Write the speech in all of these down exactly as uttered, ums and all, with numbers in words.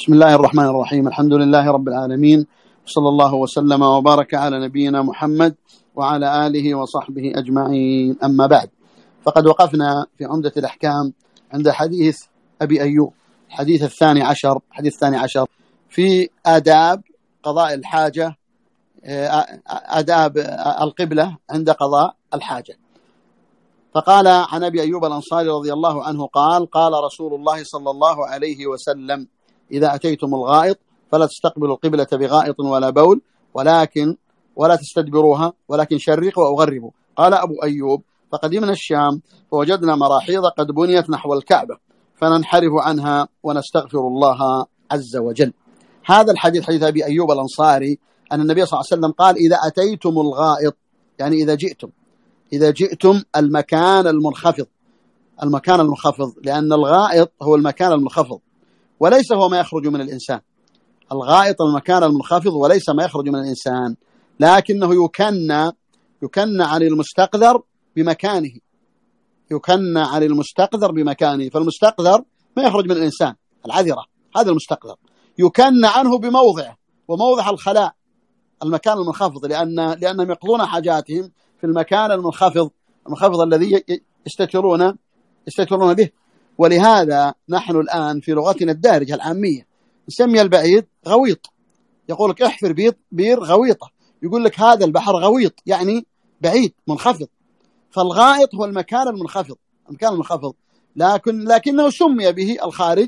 بسم الله الرحمن الرحيم. الحمد لله رب العالمين، صلى الله وسلم وبارك على نبينا محمد وعلى آله وصحبه أجمعين. أما بعد، فقد وقفنا في عمدة الأحكام عند حديث أبي أيوب، حديث الثاني عشر حديث الثاني عشر في آداب قضاء الحاجة، آداب القبلة عند قضاء الحاجة. فقال عن أبي أيوب الأنصاري رضي الله عنه قال: قال رسول الله صلى الله عليه وسلم: إذا أتيتم الغائط فلا تستقبلوا القبلة بغائط ولا بول، ولكن ولا تستدبروها، ولكن شرقوا أو غربوا. قال أبو أيوب: فقدمنا الشام فوجدنا مراحيض قد بنيت نحو الكعبة فننحرف عنها ونستغفر الله عز وجل. هذا الحديث حديث أبي أيوب الأنصاري أن النبي صلى الله عليه وسلم قال: إذا أتيتم الغائط، يعني إذا جئتم إذا جئتم المكان المنخفض المكان المنخفض لأن الغائط هو المكان المنخفض وليس هو ما يخرج من الإنسان. الغائط المكان المنخفض وليس ما يخرج من الإنسان، لكنه يكنى يكنى عن المستقذر بمكانه يكنى عن المستقذر بمكانه فالمستقذر ما يخرج من الإنسان، العذرة، هذا المستقذر يكنى عنه بموضعه، وموضع الخلاء المكان المنخفض، لأن لأنهم يقضون حاجاتهم في المكان المنخفض المنخفض الذي يستترون يستترون به. ولهذا نحن الآن في لغتنا الدارجة العامية نسمي البعيد غويط. يقول لك احفر بير, بير غويطة، يقول لك هذا البحر غويط، يعني بعيد منخفض. فالغائط هو المكان المنخفض المكان المنخفض لكن لكنه سمي به الخارج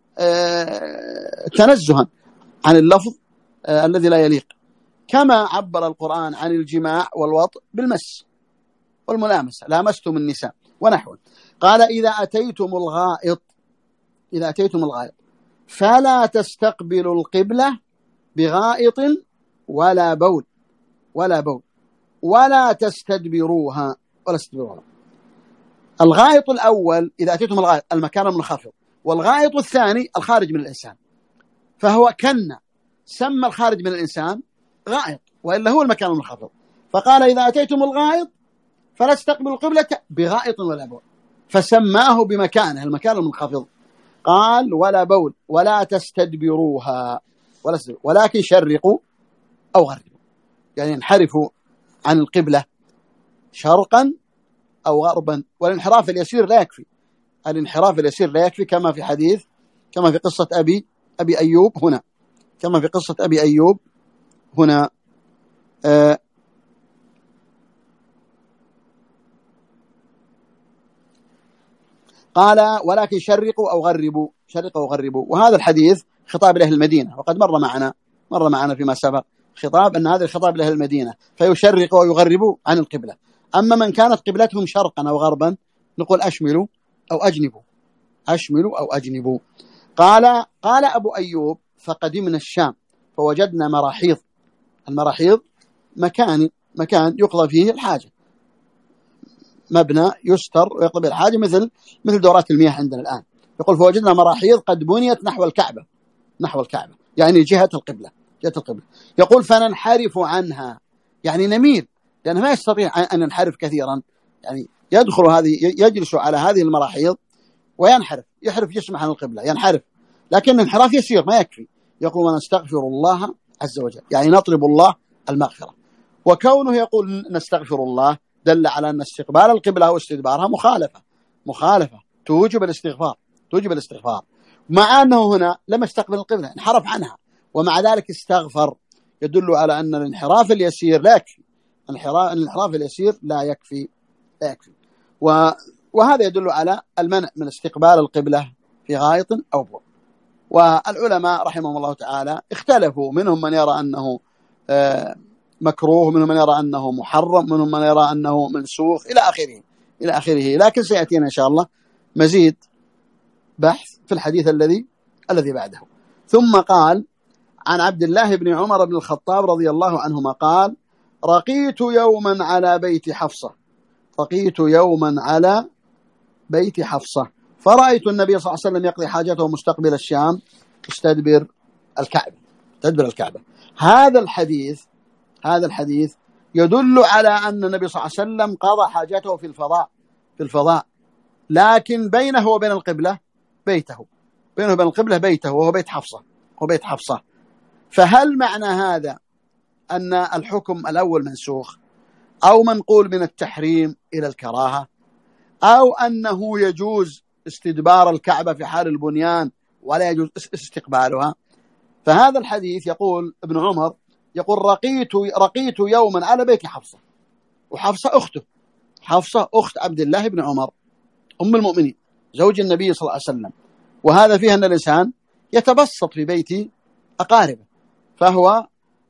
آه تنزها عن اللفظ آه الذي لا يليق، كما عبر القرآن عن الجماع والوطء بالمس والملامسة، لامستم النساء ونحوه. قال: إذا أتيتم الغائط إذا أتيتم الغائط فلا تستقبلوا القبلة بغائط ولا بول ولا بول ولا تستدبروها ولا تستدبروها. الغائط الأول إذا أتيتم الغائط المكان المنخفض، والغائط الثاني الخارج من الإنسان، فهو كنا سمى الخارج من الإنسان غائط وإلا هو المكان المنخفض، فقال: إذا أتيتم الغائط فلا تستقبلوا القبلة بغائط ولا بول، فسماه بمكانه المكان المنخفض. قال: ولا بول ولا تستدبروها ولا تستدبروا. ولكن شرقوا أو غربوا، يعني انحرفوا عن القبلة شرقا أو غربا. والانحراف اليسير لا يكفي الانحراف اليسير لا يكفي كما في حديث كما في قصة أبي أبي أيوب هنا كما في قصة أبي أيوب هنا آه قال: ولكن شرقوا أو غربوا شرقوا أو غربوا. وهذا الحديث خطاب لأهل المدينة، وقد مر معنا مر معنا فيما سبق خطاب أن هذا الخطاب لأهل المدينة، فيشرقوا ويغربوا عن القبلة. أما من كانت قبلتهم شرقا أو غربا نقول أشملوا أو أجنبوا أشملوا أو أجنبوا. قال قال أبو أيوب: فقدمنا الشام فوجدنا مراحيض. المراحيض مكان مكان يقضى فيه الحاجة، مبنى يستر ويقضى الحاجة، مثل مثل دورات المياه عندنا الآن. يقول: فوجدنا مراحيض قد بنيت نحو الكعبة نحو الكعبة يعني جهة القبلة جهة القبلة. يقول: فننحرف عنها، يعني نميل، لأنه ما يستطيع أن ينحرف كثيرا، يعني يدخل هذه يجلس على هذه المراحيض وينحرف يحرف جسمه عن القبلة، ينحرف، لكن انحراف يسير ما يكفي. يقول: ونستغفر الله عز وجل، يعني نطلب الله المغفرة. وكونه يقول نستغفر الله دل على أن استقبال القبلة واستدبارها مخالفة مخالفة توجب الاستغفار توجب الاستغفار مع أنه هنا لم يستقبل القبلة، انحرف عنها، ومع ذلك استغفر. يدل على أن الانحراف اليسير لا يكفي الانحراف اليسير لا يكفي لا يكفي وهذا يدل على المنع من استقبال القبلة في غائط أو بول. والعلماء رحمهم الله تعالى اختلفوا، منهم من يرى أنه مكروه، منهم من يرى أنه محرم، منهم من يرى أنه منسوخ، إلى آخره إلى آخره لكن سيأتينا إن شاء الله مزيد بحث في الحديث الذي الذي بعده. ثم قال: عن عبد الله بن عمر بن الخطاب رضي الله عنهما قال: رقيت يوما على بيت حفصة رقيت يوما على بيت حفصة فرأيت النبي صلى الله عليه وسلم يقضي حاجته مستقبل الشام يستدبر الكعبة تدبر الكعبة. هذا الحديث هذا الحديث يدل على أن النبي صلى الله عليه وسلم قضى حاجته في الفضاء في الفضاء لكن بينه وبين القبلة بيته بينه وبين القبلة بيته وهو بيت حفصة. وبيت حفصة. فهل معنى هذا أن الحكم الأول منسوخ، أو منقول من التحريم إلى الكراهة، أو أنه يجوز استدبار الكعبة في حال البنيان ولا يجوز استقبالها؟ فهذا الحديث يقول ابن عمر يقول رقيت رقيت يوما على بيت حفصة، وحفصة أخته، حفصة أخت عبد الله بن عمر أم المؤمنين زوج النبي صلى الله عليه وسلم. وهذا فيه أن الإنسان يتبسط في بيت أقاربه، فهو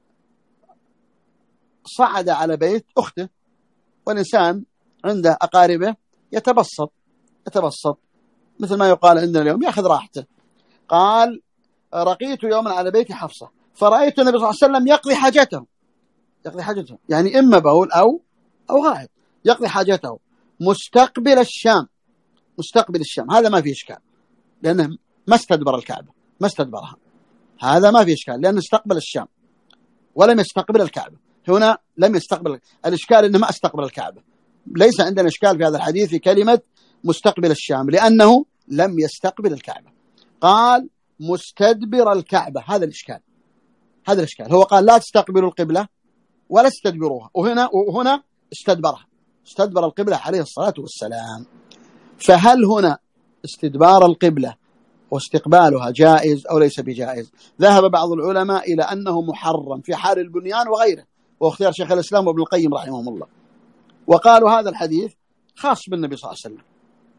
صعد على بيت أخته، والإنسان عنده أقاربه يتبسط يتبسط مثل ما يقال عندنا اليوم، يأخذ راحته. قال رقيت يوما على بيت حفصة فرأيت النبي صلى الله عليه وسلم يقضي حاجته يقضي حاجته يعني إما بول أو أو غائط، يقضي حاجته مستقبل الشام مستقبل الشام. هذا ما فيه إشكال لأنه ما استدبر الكعبة، ما استدبرها، هذا ما فيه إشكال لأنه استقبل الشام ولم يستقبل الكعبة. هنا لم يستقبل، الإشكال أنه ما استقبل الكعبة. ليس عندنا إشكال في هذا الحديث في كلمة مستقبل الشام لأنه لم يستقبل الكعبة. قال مستدبر الكعبة، هذا الإشكال هذا الإشكال هو قال لا تستقبلوا القبلة ولا استدبروها، وهنا وهنا استدبرها، استدبر القبلة عليه الصلاة والسلام. فهل هنا استدبار القبلة واستقبالها جائز أو ليس بجائز؟ ذهب بعض العلماء إلى أنه محرم في حال البنيان وغيره، واختيار شيخ الإسلام وابن القيم رحمهم الله، وقالوا هذا الحديث خاص بالنبي صلى الله عليه وسلم.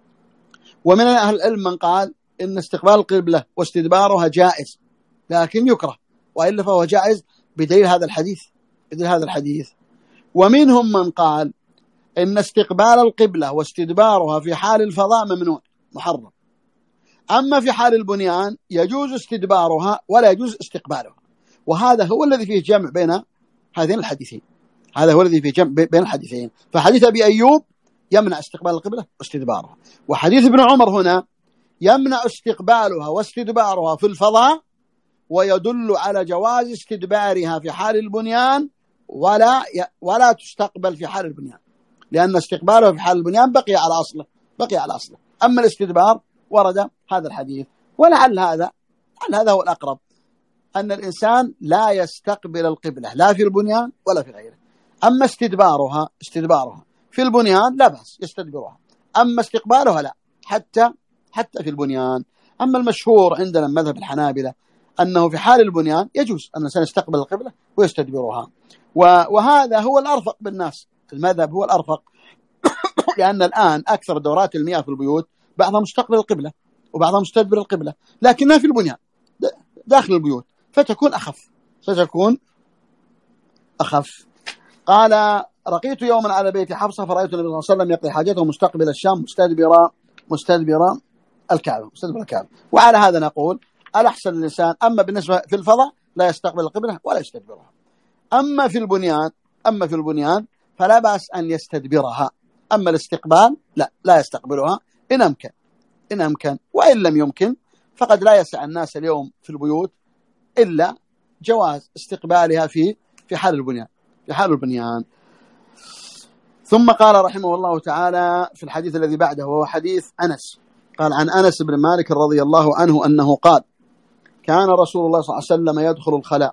ومن أهل العلم من قال إن استقبال القبلة واستدبارها جائز لكن يكره، وإلا فهو جائز بدليل هذا الحديث بدليل هذا الحديث. ومنهم من قال إن استقبال القبلة واستدبارها في حال الفضاء ممنوع محرم، أما في حال البنيان يجوز استدبارها ولا يجوز استقبالها. وهذا هو الذي فيه جمع بين هذين الحديثين هذا هو الذي فيه جمع بين الحديثين. فحديث أبي أيوب يمنع استقبال القبلة واستدبارها، وحديث ابن عمر هنا يمنع استقبالها واستدبارها في الفضاء، ويدل على جواز استدبارها في حال البنيان ولا ولا تستقبل في حال البنيان، لأن استقبالها في حال البنيان بقي على أصله بقي على أصله أما الاستدبار ورد هذا الحديث. ولعل هذا لعل هذا هو الأقرب، أن الإنسان لا يستقبل القبلة لا في البنيان ولا في غيره. أما استدبارها استدبارها في البنيان لا بأس يستدبرها، أما استقبالها لا، حتى حتى في البنيان. أما المشهور عندنا مذهب الحنابلة أنه في حال البنيان يجوز أن الإنسان يستقبل القبلة ويستدبرها، وهذا هو الأرفق بالناس، المذهب هو الأرفق لأن الآن أكثر دورات المياه في البيوت بعضها مستقبل القبلة وبعضها مستدبر القبلة، لكنها في البنيان داخل البيوت فتكون أخف فتكون أخف. قال رقيت يوما على بيت حفصة فرأيت النبي صلى الله عليه وسلم يقضي حاجته مستقبل الشام مستدبر مستدبر الكعبة مستدبر الكعبة. وعلى هذا نقول الأحسن للإنسان أما بالنسبة في الفضاء لا يستقبل القبلة ولا يستدبرها، أما في البنيان أما في البنيان فلا بأس أن يستدبرها، أما الاستقبال لا لا يستقبلها إن أمكن إن أمكن وإن لم يمكن فقد لا يسع الناس اليوم في البيوت إلا جواز استقبالها في في حال البنيان في حال البنيان. ثم قال رحمه الله تعالى في الحديث الذي بعده وهو حديث أنس، قال عن أنس بن مالك رضي الله عنه أنه قال كان رسول الله صلى الله عليه وسلم يدخل الخلاء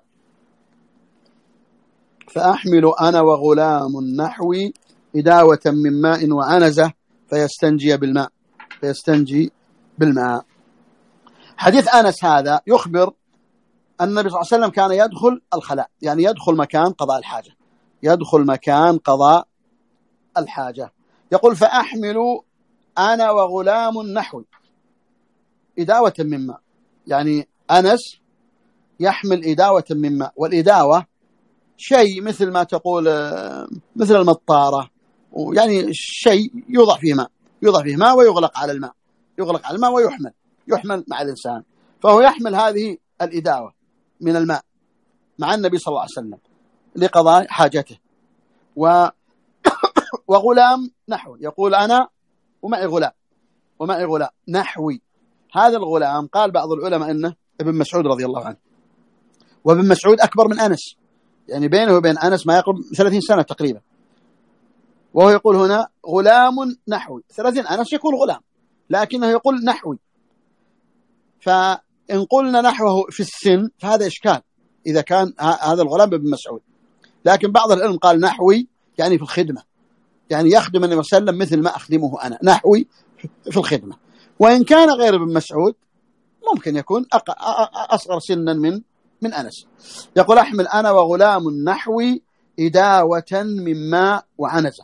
فأحمل أنا وغلام نحوي إداوة من ماء وعنزة فيستنجي بالماء فيستنجي بالماء. حديث أنس هذا يخبر أن النبي صلى الله عليه وسلم كان يدخل الخلاء، يعني يدخل مكان قضاء الحاجة يدخل مكان قضاء الحاجة. يقول فأحمل أنا وغلام نحوي إداوة من ماء، يعني أنس يحمل إداوة من ماء، والإداوة شيء مثل ما تقول مثل المطارة، يعني شيء يوضع فيه ماء يوضع فيه ماء ويغلق على الماء يغلق على الماء ويحمل يحمل مع الإنسان، فهو يحمل هذه الإداوة من الماء مع النبي صلى الله عليه وسلم لقضاء حاجته. و وغلام نحوي، يقول أنا ومعي غلام ومعي غلام نحوي. هذا الغلام قال بعض العلماء أنه ابن مسعود رضي الله عنه، وابن مسعود أكبر من أنس، يعني بينه وبين أنس ما يقرب ثلاثين سنة تقريبا، وهو يقول هنا غلام نحوي. ثلاثين أنس يقول غلام لكنه يقول نحوي. ف إن قلنا نحوه في السن فهذا إشكال إذا كان هذا الغلام ابن مسعود، لكن بعض العلم قال نحوي يعني في الخدمة، يعني يخدم النبي صلى الله عليه وسلم مثل ما أخدمه أنا، نحوي في الخدمة. وإن كان غير ابن مسعود ممكن يكون أصغر سنا من من أنس. يقول أحمل أنا وغلام نحوي إداوة من ماء وعنزة.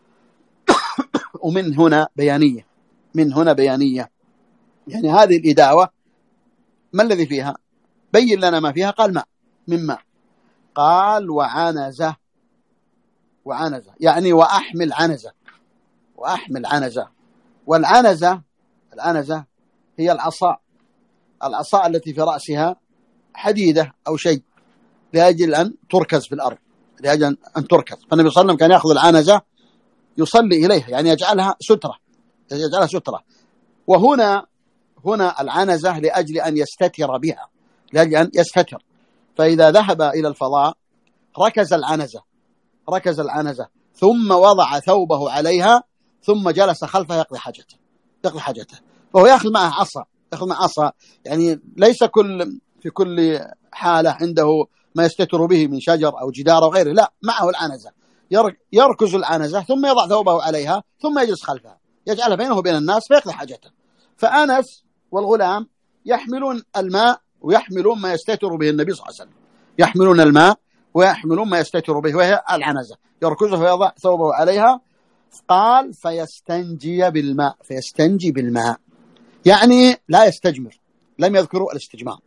ومن هنا بيانية، من هنا بيانية، يعني هذه الإداوة ما الذي فيها؟ بين لنا ما فيها. قال ماء، من ماء. قال وعنزة، وعنزة يعني وأحمل عنزة، وأحمل عنزة. والعنزة، العنزة هي العصا، العصا التي في رأسها حديدة أو شيء لأجل أن تركز في الأرض، لأجل أن تركز. فالنبي صلى الله عليه وسلم كان يأخذ العنزة يصلي إليها، يعني يجعلها سترة، يجعلها سترة. وهنا هنا العنزة لأجل أن يستتر بها، لأجل أن يستتر. فإذا ذهب إلى الفضاء ركز العنزة، ركز العنزة ثم وضع ثوبه عليها ثم جلس خلفها يقضي حاجته، يقضي حاجته. فهو يأخذ معه عصا، يأخذ معه عصا، يعني ليس كل في كل حالة عنده ما يستتر به من شجر أو جدار أو غيره، لا، معه العنزة، يركز العنزة ثم يضع ثوبه عليها ثم يجلس خلفها، يجعلها بينه وبين الناس فيقضي حاجته. فأنس والغلام يحملون الماء ويحملون ما يستتر به النبي صلى الله عليه وسلم، يحملون الماء ويحملون ما يستتر به وهي العنزة، يركزه ويضع ثوبه عليها. قال فيستنجي بالماء، فيستنجي بالماء يعني لا يستجمر، لم يذكروا الاستجمار.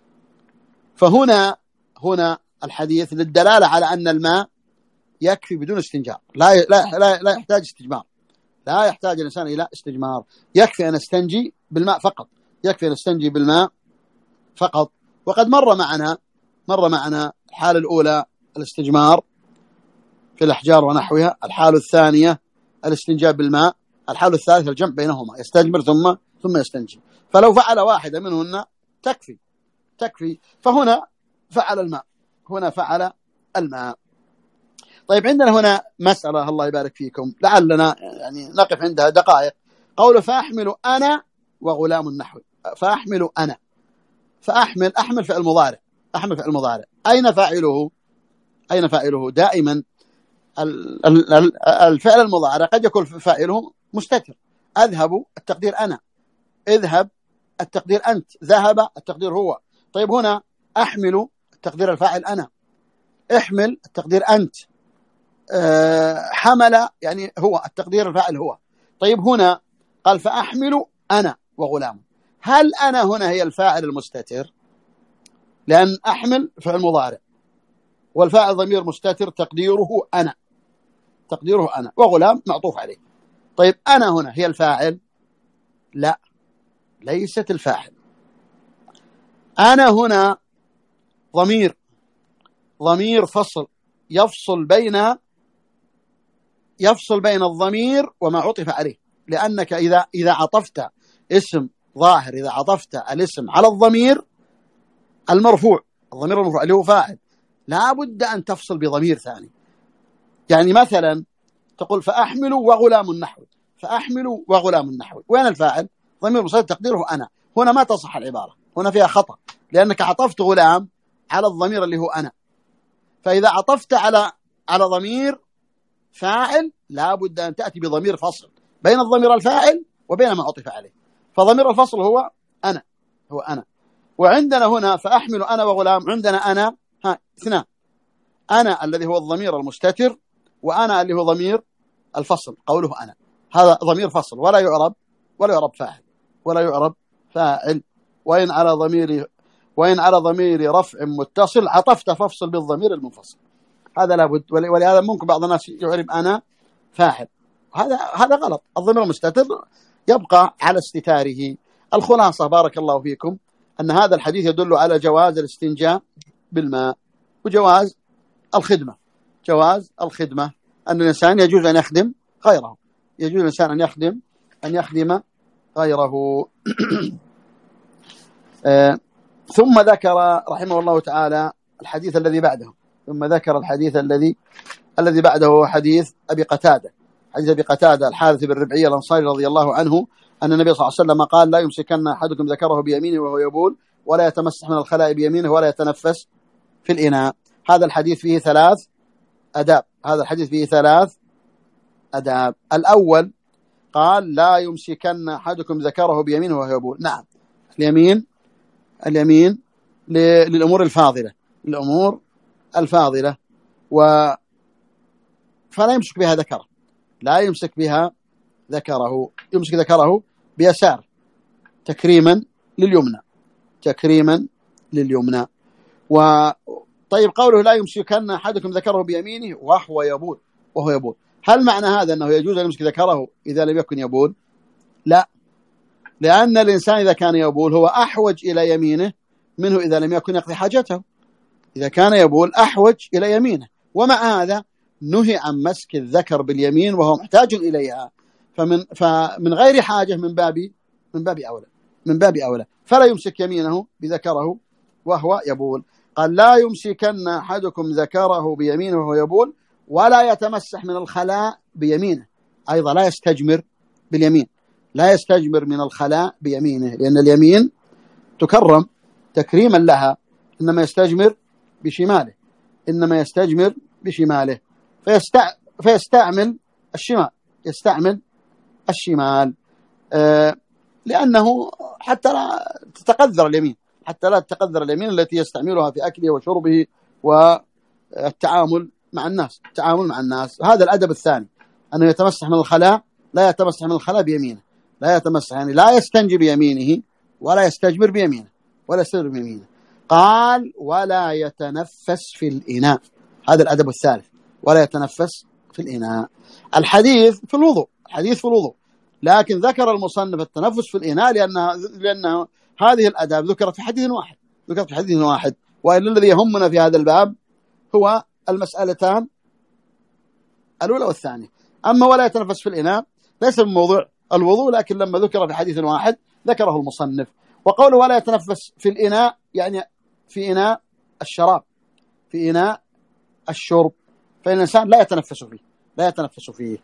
فهنا هنا الحديث للدلالة على أن الماء يكفي بدون استنجار، لا لا لا, لا يحتاج استجمار، لا يحتاج الإنسان إلى استجمار، يكفي أن استنجي بالماء فقط، يكفي أن استنجي بالماء فقط. وقد مر معنا مر معنا الحالة الأولى الاستجمار في الأحجار ونحوها، الحالة الثانية الاستنجاب بالماء، الحالة الثالثة الجمع بينهما، يستجمر ثم ثم يستنجي. فلو فعل واحدة منهن تكفي تكفي. فهنا فعل الماء، هنا فعل الماء. طيب عندنا هنا مسألة الله يبارك فيكم لعلنا يعني نقف عندها دقائق. قوله فأحمل أنا وغلام النحو، فأحمل أنا، فأحمل، أحمل فعل مضارع، أحمل فعل مضارع. أين فاعله؟ أين فاعله؟ دائما الفعل المضارع قد يكون فاعله مستتر. أذهب التقدير أنا، اذهب التقدير أنت، ذهب التقدير هو. طيب هنا أحمل التقدير الفاعل أنا، احمل التقدير أنت، أه حمل يعني هو التقدير الفاعل هو. طيب هنا قال فأحمل أنا وغلام، هل أنا هنا هي الفاعل المستتر؟ لأن أحمل فعل مضارع والفاعل ضمير مستتر تقديره أنا، تقديره أنا، وغلام معطوف عليه. طيب أنا هنا هي الفاعل؟ لا، ليست الفاعل. أنا هنا ضمير، ضمير فصل يفصل بين يفصل بين الضمير وما عطف عليه. لأنك إذا إذا عطفت اسم ظاهر، إذا عطفت الاسم على الضمير المرفوع، الضمير المرفوع اللي هو فاعل، لا بد أن تفصل بضمير ثاني. يعني مثلا تقول فأحمل وغلام النحو، فأحمل وغلام النحو، وين الفاعل؟ ضمير مستتر تقديره أنا. هنا ما تصح العبارة، هنا فيها خطأ، لأنك عطفت غلام على الضمير اللي هو أنا. فإذا عطفت على على ضمير فاعل لا بد أن تأتي بضمير فصل بين الضمير الفاعل وبين ما عطف عليه. فضمير الفصل هو أنا، هو أنا. وعندنا هنا فأحمل أنا وغلام، عندنا أنا ها اثنان، أنا الذي هو الضمير المستتر، وأنا اللي هو ضمير الفصل قوله أنا، هذا ضمير فصل ولا يعرب ولا يعرب فاعل ولا يعرب فاعل. وإن على ضمير وإن على ضمير رفع متصل عطفت فافصل بالضمير المنفصل، هذا لابد. ولهذا ممكن بعض الناس يعرب أنا فاعل، هذا هذا غلط. الضمير المستتر يبقى على استتاره. الخلاصة بارك الله فيكم أن هذا الحديث يدل على جواز الاستنجاء بالماء وجواز الخدمة، جواز الخدمة، أن الإنسان يجوز أن يخدم غيره، يجوز الإنسان أن يخدم أن يخدم غيره. آه ثم ذكر رحمه الله تعالى الحديث الذي بعده، ثم ذكر الحديث الذي الذي بعده هو حديث أبي قتادة، حديث أبي قتادة الحارث بن ربعي الأنصاري رضي الله عنه أن النبي صلى الله عليه وسلم قال لا يمسكن أحدكم ذكره بيمينه وهو يبول ولا يتمسح من الخلاء بيمينه ولا يتنفس في الإناء. هذا الحديث فيه ثلاث أداب. هذا الحديث فيه ثلاث أداب. الأول قال لا يمسكن أحدكم ذكره بيمينه وهو يبول. نعم، اليمين اليمين للأمور الفاضلة، الأمور الفاضلة و فلا يمسك بها ذكره، لا يمسك بها ذكره، يمسك ذكره بيسار تكريما لليمنى، تكريما لليمنى. وطيب قوله لا يمسكن أحدكم ذكره بيمينه وهو يبول، وهو يبول، هل معنى هذا أنه يجوز أن يمسك ذكره إذا لم يكن يبول؟ لا، لأن الإنسان إذا كان يبول هو أحوج إلى يمينه منه إذا لم يكن يقضي حاجته. إذا كان يبول أحوج إلى يمينه، ومع هذا نهي عن مسك الذكر باليمين وهو محتاج إليها، فمن فمن غير حاجة من باب من باب أولى من باب أولى فلا يمسك يمينه بذكره وهو يبول. قال لا يمسكن أحدكم ذكره بيمينه وهو يبول ولا يتمسح من الخلاء بيمينه، أيضا لا يستجمر باليمين، لا يستجمر من الخلاء بيمينه، لأن اليمين تكرم تكريما لها، إنما يستجمر بشماله، إنما يستجمر بشماله فيستع... فيستعمل الشمال، يستعمل الشمال آه لأنه حتى لا تتقذر اليمين، حتى لا تتقذر اليمين التي يستعملها في أكله وشربه والتعامل مع الناس، التعامل مع الناس. هذا الأدب الثاني، أنه يتمسح من الخلاء، لا يتمسح من الخلاء بيمينه، لا يتمسح يعني لا يستنجي بيمينه ولا يستجمر بيمينه ولا يستجمر بيمينه. قال ولا يتنفس في الإناء، هذا الأدب الثالث، ولا يتنفس في الإناء. الحديث في الوضوء، الحديث في الوضوء، لكن ذكر المصنف التنفس في الإناء لأن لأن هذه الآداب ذكرت في حديث واحد، ذكرت في حديث واحد، وإلا الذي يهمنا في هذا الباب هو المسألتان الأولى والثانية. أما ولا يتنفس في الإناء ليس من موضوع الوضوء، لكن لما ذكر في حديث واحد ذكره المصنف. وقوله ولا يتنفس في الإناء يعني في إناء الشراب، في إناء الشرب، فإن الإنسان لا يتنفس فيه، لا يتنفس فيه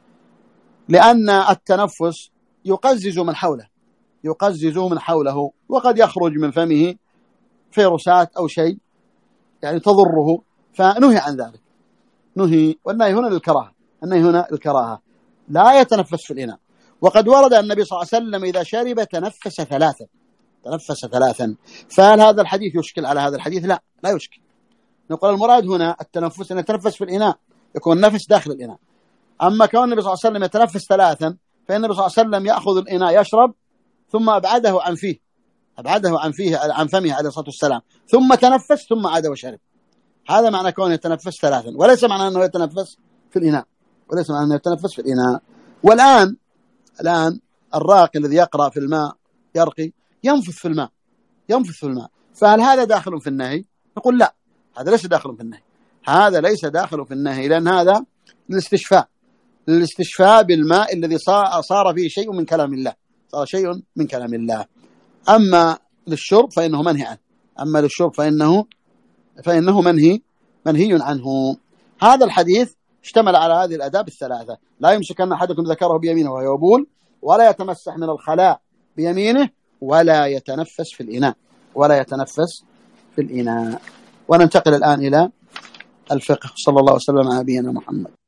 لأن التنفس يقزز من حوله، يقزز من حوله، وقد يخرج من فمه فيروسات أو شيء يعني تضره، فنهي عن ذلك، نهي. والنهي هنا للكراهة، النهي هنا الكراهة، لا يتنفس في الإناء. وقد ورد النبي صلى الله عليه وسلم إذا شرب تنفس ثلاثا، تنفس ثلاثا. فهل هذا الحديث يشكل على هذا الحديث؟ لا، لا يشكل. نقول المراد هنا التنفس أن يتنفس في الإناء، يكون النفس داخل الإناء. أما كون النبي صلى الله عليه وسلم يتنفس ثلاثا، فإن النبي صلى الله عليه وسلم يأخذ الإناء يشرب ثم أبعده عن فيه، أبعده عن فيه عن فمه عليه الصلاة والسلام، ثم تنفس ثم عاد وشرب. هذا معنى كونه يتنفس ثلاثا، وليس معنى أنه يتنفس في الإناء، وليس معنى أنه يتنفس في الإناء. والآن الآن الراقي الذي يقرأ في الماء يرقي ينفث في الماء، ينفث في الماء، فهل هذا داخل في النهي؟ نقول لا، هذا ليس داخل في النهي، هذا ليس داخل في النهي، لأن هذا للاستشفاء، للاستشفاء بالماء الذي صار فيه شيء من كلام الله، صار شيء من كلام الله. أما للشرب فإنه منهي عنه، أما للشرب فإنه فإنه منهي منهي عنه. هذا الحديث اشتمل على هذه الآداب الثلاثة: لا يمسكن أحدكم ذكره بيمينه وهو يبول، ولا يتمسح من الخلاء بيمينه، ولا يتنفس في الإناء، ولا يتنفس في الإناء. وننتقل الآن إلى الفقه. صلى الله وسلم على نبينا محمد.